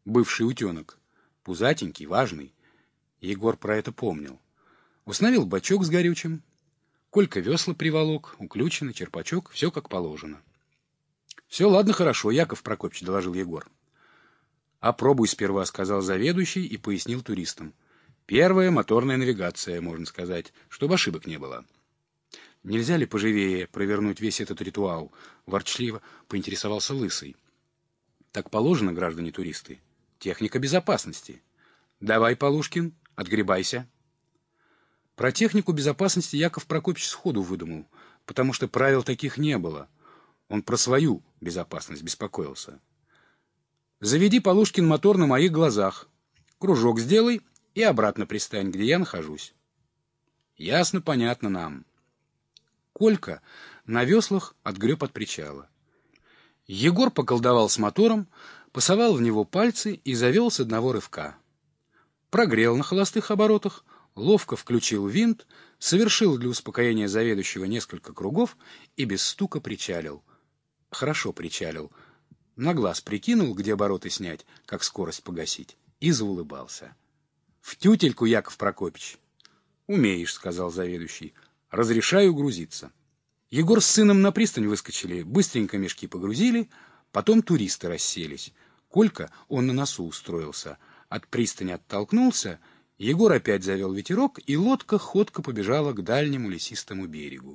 бывший утенок, пузатенький, важный. Егор про это помнил. Установил бачок с горючим. Колька весла приволок, уключено, черпачок, все как положено. — Все, ладно, хорошо, Яков Прокопьевич, — доложил Егор. — Опробуй сперва, — сказал заведующий и пояснил туристам. Первая моторная навигация, можно сказать, чтобы ошибок не было. — Нельзя ли поживее провернуть весь этот ритуал? — ворчливо поинтересовался Лысый. — Так положено, граждане туристы. Техника безопасности. Давай, Полушкин, отгребайся. Про технику безопасности Яков Прокопьевич сходу выдумал, потому что правил таких не было. Он про свою безопасность беспокоился. Заведи, Полушкин, мотор на моих глазах. Кружок сделай и обратно пристань, где я нахожусь. Ясно, понятно нам. Колька на веслах отгреб от причала. Егор поколдовал с мотором, пасовал в него пальцы и завел с одного рывка. Прогрел на холостых оборотах, ловко включил винт, совершил для успокоения заведующего несколько кругов и без стука причалил. Хорошо причалил. На глаз прикинул, где обороты снять, как скорость погасить, и заулыбался. — В тютельку, Яков Прокопьевич. — Умеешь, — сказал заведующий. — Разрешаю грузиться. Егор с сыном на пристань выскочили, быстренько мешки погрузили, потом туристы расселись. Колька, он на носу устроился, от пристани оттолкнулся, Егор опять завел ветерок, и лодка ходко побежала к дальнему лесистому берегу.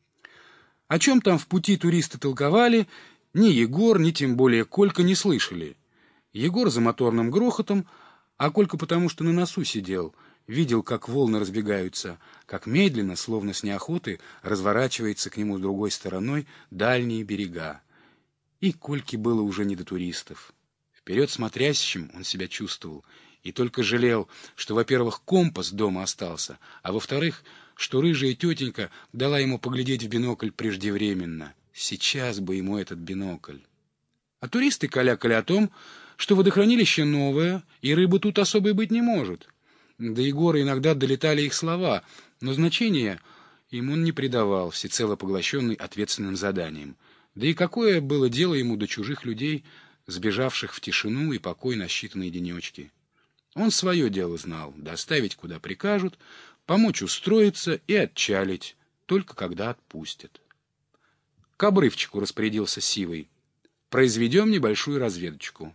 О чем там в пути туристы толковали, ни Егор, ни тем более Колька не слышали. Егор за моторным грохотом, а Колька потому что на носу сидел, видел, как волны разбегаются, как медленно, словно с неохоты, разворачивается к нему с другой стороной дальние берега. И Кольке было уже не до туристов. Вперед смотрящим он себя чувствовал, и только жалел, что, во-первых, компас дома остался, а во-вторых, что рыжая тетенька дала ему поглядеть в бинокль преждевременно. Сейчас бы ему этот бинокль. А туристы калякали о том, что водохранилище новое, и рыбы тут особой быть не может. До Егора иногда долетали их слова, но значения им он не придавал, всецело поглощенный ответственным заданием. Да и какое было дело ему до чужих людей, сбежавших в тишину и покой на считанные денечки? Он свое дело знал — доставить, куда прикажут, помочь устроиться и отчалить, только когда отпустят. К обрывчику распорядился Сивый. Произведем небольшую разведочку.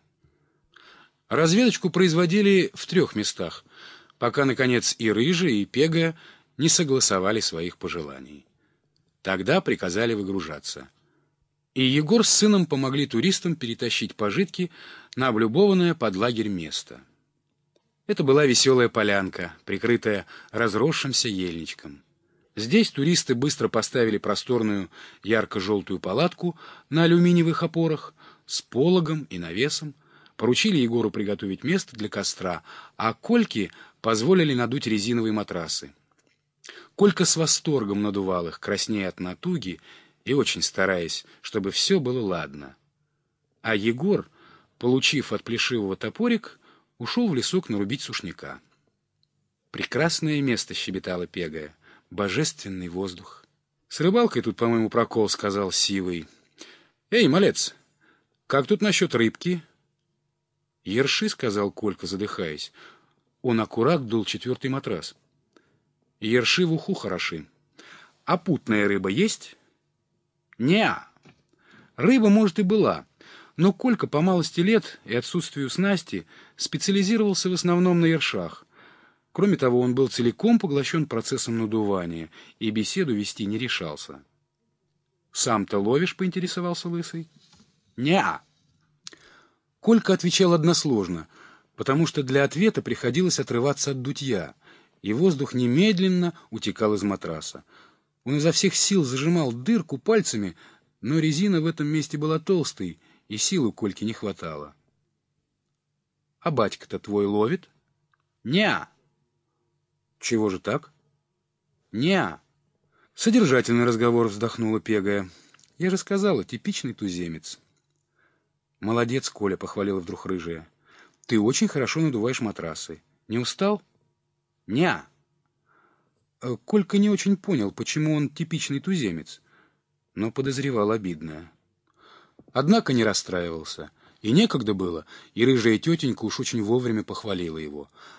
Разведочку производили в 3 местах, пока, наконец, и Рыжая, и Пегая не согласовали своих пожеланий. Тогда приказали выгружаться. И Егор с сыном помогли туристам перетащить пожитки на облюбованное под лагерь место. Это была веселая полянка, прикрытая разросшимся ельничком. Здесь туристы быстро поставили просторную ярко-желтую палатку на алюминиевых опорах с пологом и навесом, поручили Егору приготовить место для костра, а Кольке позволили надуть резиновые матрасы. Колька с восторгом надувал их, краснея от натуги и очень стараясь, чтобы все было ладно. А Егор, получив от Плешивого топорик, ушел в лесок нарубить сушняка. «Прекрасное место», — щебетала Пегая. «Божественный воздух». «С рыбалкой тут, по-моему, прокол», — сказал Сивый. «Эй, малец, как тут насчет рыбки?» «Ерши», — сказал Колька, задыхаясь. Он аккурат дул 4-й матрас. «Ерши в уху хороши. А путная рыба есть?» «Не-а». Рыба, может, и была, но Колька по малости лет и отсутствию снасти специализировался в основном на ершах. Кроме того, он был целиком поглощен процессом надувания и беседу вести не решался. «Сам-то ловишь?» — поинтересовался Лысый. «Не-а». Колька отвечал односложно, потому что для ответа приходилось отрываться от дутья, и воздух немедленно утекал из матраса. Он изо всех сил зажимал дырку пальцами, но резина в этом месте была толстой, и сил у Кольки не хватало. — А батька-то твой ловит? — Не-а. — Чего же так? — Не-а. — Содержательный разговор, — вздохнула Пегая. — Я же сказала, типичный туземец. — Молодец, Коля, — похвалила вдруг Рыжая. — Ты очень хорошо надуваешь матрасы. Не устал? — Не-а. Колька не очень понял, почему он типичный туземец, но подозревал обидное. Однако не расстраивался. И некогда было, и рыжая тетенька уж очень вовремя похвалила его.